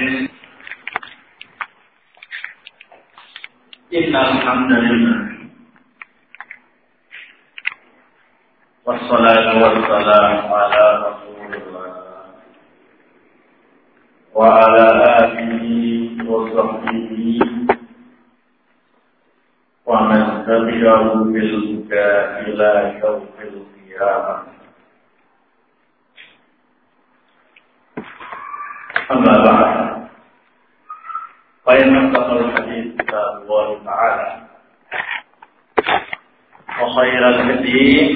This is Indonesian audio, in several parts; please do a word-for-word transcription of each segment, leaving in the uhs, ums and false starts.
Bismillahirrahmanirrahim. Innal hamdalillah. Wassalatu wassalamu ala Rasulillah wa ala alihi wa sahbihi wa man tabi'ahu bil huda ila yaumil qiyamah. Amma ba'd. Fa inna asdaqal hadits kitabullah ta'ala wa khairal hadi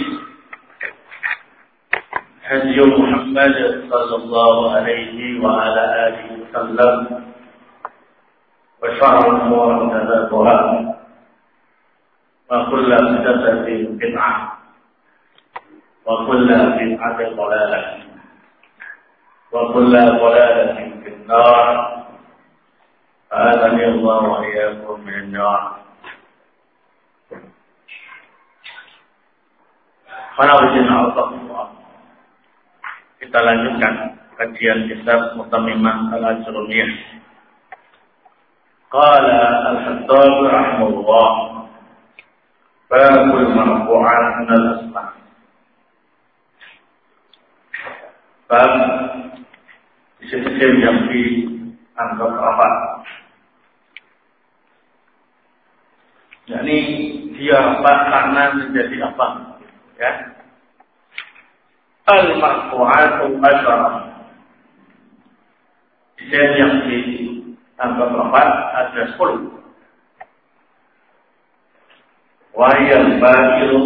hadi Muhammad sallallahu alaihi wa ala alihi wasallam wa syarrul umuri muhdatsatuhah wa kullu muhdatsatin bid'ah wa kullu bid'atin dhalalah wa kullu dhalalatin fin nar. A'adani Allah wa iyyakum min nar. Alhamdulillah. Kita lanjutkan kajian kitab Mutammimah Al-Ajrumiyah. Qala Al-Hattab rahimahullah, babul marfu'at min al-asma'. Bab isim-isim yang dianggap apa? Yakni dia apa karena menjadi apa? Ya. Al-marfu'atu asyarah. Isim yang dianggap apa? Ada sepuluh. Wahiyal fa'il.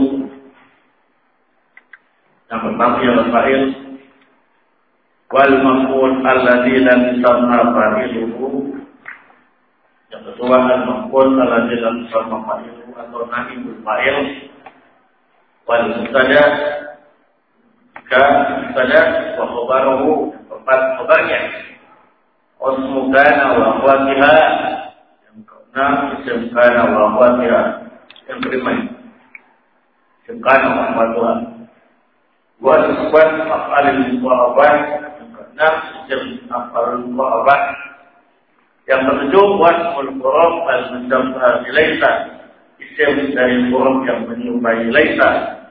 Yang pertama ialah fa'il. Wal maf'ul alladzi lam yusamma fa'iluhu. Yang kedua al-maf'ul alladzi lam yusamma fa'iluhu atau naibul fa'il. Wal mubtada jika mubtada wa khabaruhu tempat khabarnya. Ismu kana wa akhwatiha. Yang keenam isim kana wa akhwatiha. Yang kelima isim kana wa akhwatiha. Wa nisbat af'alil muqarrabah. Nah, isim af'alul muqarrabah. Yang ketujuh wasmul huruf al-musamma bilaisa, isim dari huruf yang menyerupai laisa.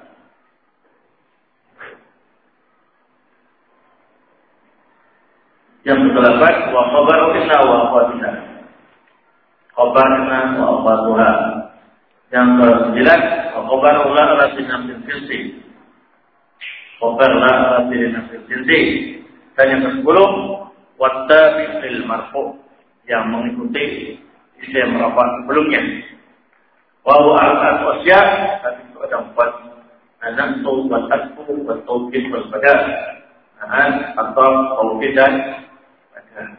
Yang kedelapan wa khabaruna wa akhwatiha, khabarna wa akhwatuha. Yang kesembilan wa khabaruna ala tinafil jinsi, khabarna ala tinafil jinsi. Dan yang kesepuluh wattabi fil marfu, yang mengikuti isim rafa sebelumnya. Wa huwa arba'at asya, tapi itu ada empat. An-nasbu wa al-asfu wa tawkid wal badal. An atau tawkid dan badal.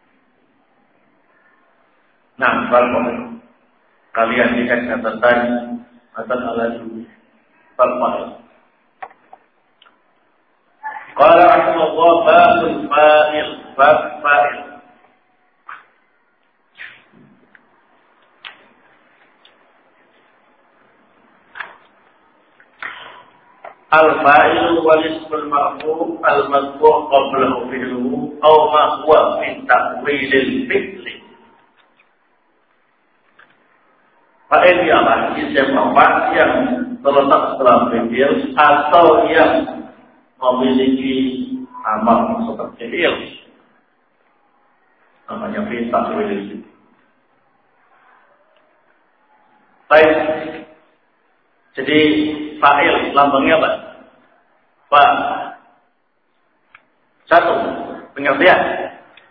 Nah, kalau kalian lihat catatan matan al-ajrumiyah fal qala rahimahullah babul fa'il, bab fa'il. Al-fa'il wal ismul marfu' al-madfu' qablahu fi'luhu aw ma huwa min ta'wilil fi'li. Fa'il ialah isim apa yang terletak setelah fi'il atau yang memiliki amal seperti fi'il, namanya fi'il ta'wil. Baik. Jadi fa'il lambangnya apa? Fa. Satu, pengertian.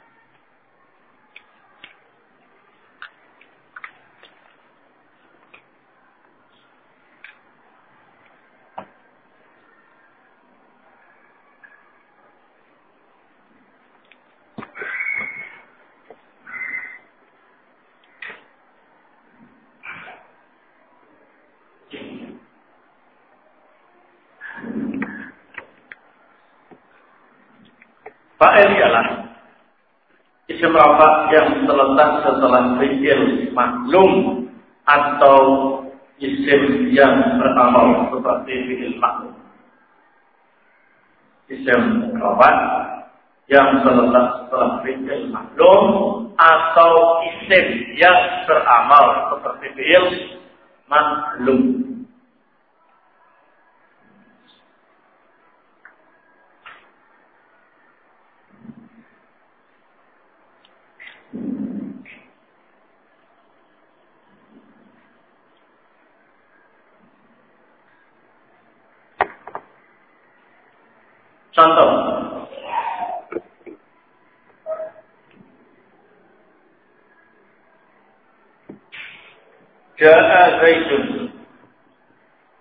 Fa'il ialah isim rafa yang terletak setelah fi'il maklum atau isim yang beramal seperti fi'il maklum. Isim rafa yang terletak setelah fi'il maklum atau isim yang beramal seperti fi'il maklum. Contoh, Ja'a Zaidun,